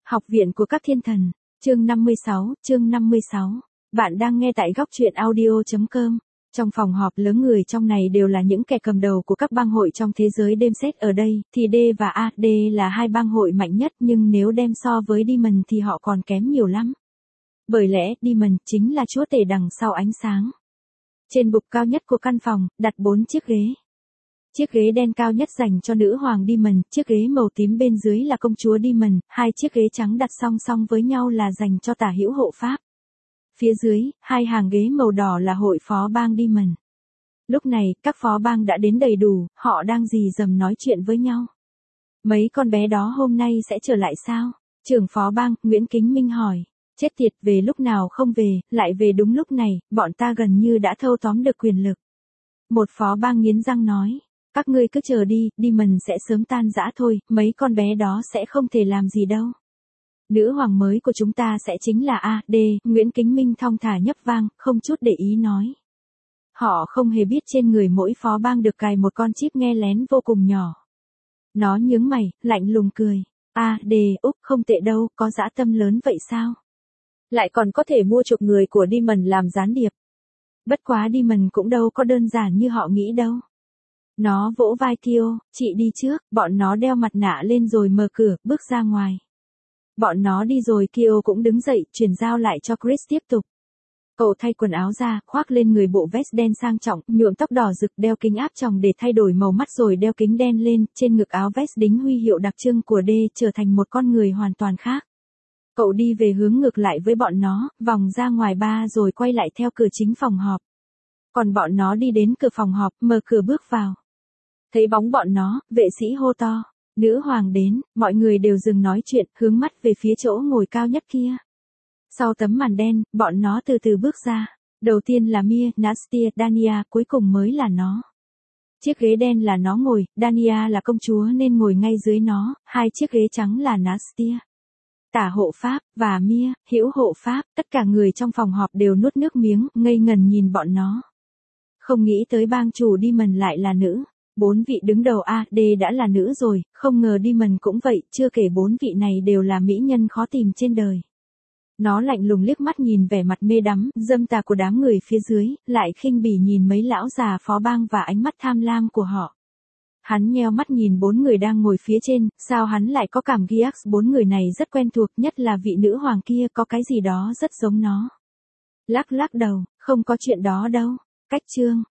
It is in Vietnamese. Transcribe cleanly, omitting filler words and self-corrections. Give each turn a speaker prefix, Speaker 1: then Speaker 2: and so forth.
Speaker 1: Học viện của các thiên thần, chương 56. Bạn đang nghe tại góc truyện audio.com. Trong phòng họp lớn người trong này đều là những kẻ cầm đầu của các bang hội trong thế giới đêm xét ở đây, thì D và A. D là hai bang hội mạnh nhất nhưng nếu đem so với Demon thì họ còn kém nhiều lắm. Bởi lẽ Demon chính là chúa tể đằng sau ánh sáng. Trên bục cao nhất của căn phòng, đặt 4 chiếc ghế. Chiếc ghế đen cao nhất dành cho nữ hoàng Demon, chiếc ghế màu tím bên dưới là công chúa Demon, hai chiếc ghế trắng đặt song song với nhau là dành cho tả hữu hộ pháp. Phía dưới, hai hàng ghế màu đỏ là hội phó bang Demon. Lúc này, các phó bang đã đến đầy đủ, họ đang rì rầm nói chuyện với nhau. Mấy con bé đó hôm nay sẽ trở lại sao? Trưởng phó bang, Nguyễn Kính Minh hỏi. Chết tiệt, về lúc nào không về, lại về đúng lúc này, bọn ta gần như đã thâu tóm được quyền lực. Một phó bang nghiến răng nói. Các ngươi cứ chờ đi, Demon sẽ sớm tan rã thôi, mấy con bé đó sẽ không thể làm gì đâu. Nữ hoàng mới của chúng ta sẽ chính là A. D. Nguyễn Kính Minh thong thả nhấp vang, không chút để ý nói. Họ không hề biết trên người mỗi phó bang được cài một con chip nghe lén vô cùng nhỏ. Nó nhướng mày, lạnh lùng cười. A. D. Úc không tệ đâu, có dã tâm lớn vậy sao? Lại còn có thể mua chuộc người của Demon làm gián điệp. Bất quá Demon cũng đâu có đơn giản như họ nghĩ đâu. Nó vỗ vai Kyo, chị đi trước, bọn nó đeo mặt nạ lên rồi mở cửa, bước ra ngoài. Bọn nó đi rồi Kyo cũng đứng dậy, chuyển giao lại cho Chris tiếp tục. Cậu thay quần áo ra, khoác lên người bộ vest đen sang trọng, nhuộm tóc đỏ rực, đeo kính áp tròng để thay đổi màu mắt rồi đeo kính đen lên, trên ngực áo vest đính huy hiệu đặc trưng của D, trở thành một con người hoàn toàn khác. Cậu đi về hướng ngược lại với bọn nó, vòng ra ngoài ba rồi quay lại theo cửa chính phòng họp. Còn bọn nó đi đến cửa phòng họp, mở cửa bước vào. Thấy bóng bọn nó, vệ sĩ hô to. Nữ hoàng đến, mọi người đều dừng nói chuyện, hướng mắt về phía chỗ ngồi cao nhất kia. Sau tấm màn đen, bọn nó từ từ bước ra. Đầu tiên là Mia, Nastia, Dania, cuối cùng mới là nó. Chiếc ghế đen là nó ngồi, Dania là công chúa nên ngồi ngay dưới nó, hai chiếc ghế trắng là Nastia. Tả hộ pháp, và Mia, hữu hộ pháp, tất cả người trong phòng họp đều nuốt nước miếng, ngây ngần nhìn bọn nó. Không nghĩ tới bang chủ Demon lại là nữ. 4 vị đứng đầu A, D đã là nữ rồi, không ngờ Demon cũng vậy, chưa kể 4 vị này đều là mỹ nhân khó tìm trên đời. Nó lạnh lùng liếc mắt nhìn vẻ mặt mê đắm, dâm tà của đám người phía dưới, lại khinh bỉ nhìn mấy lão già phó bang và ánh mắt tham lam của họ. Hắn nheo mắt nhìn 4 người đang ngồi phía trên, sao hắn lại có cảm giác 4 người này rất quen thuộc, nhất là vị nữ hoàng kia có cái gì đó rất giống nó. Lắc đầu, không có chuyện đó đâu. Cách chương.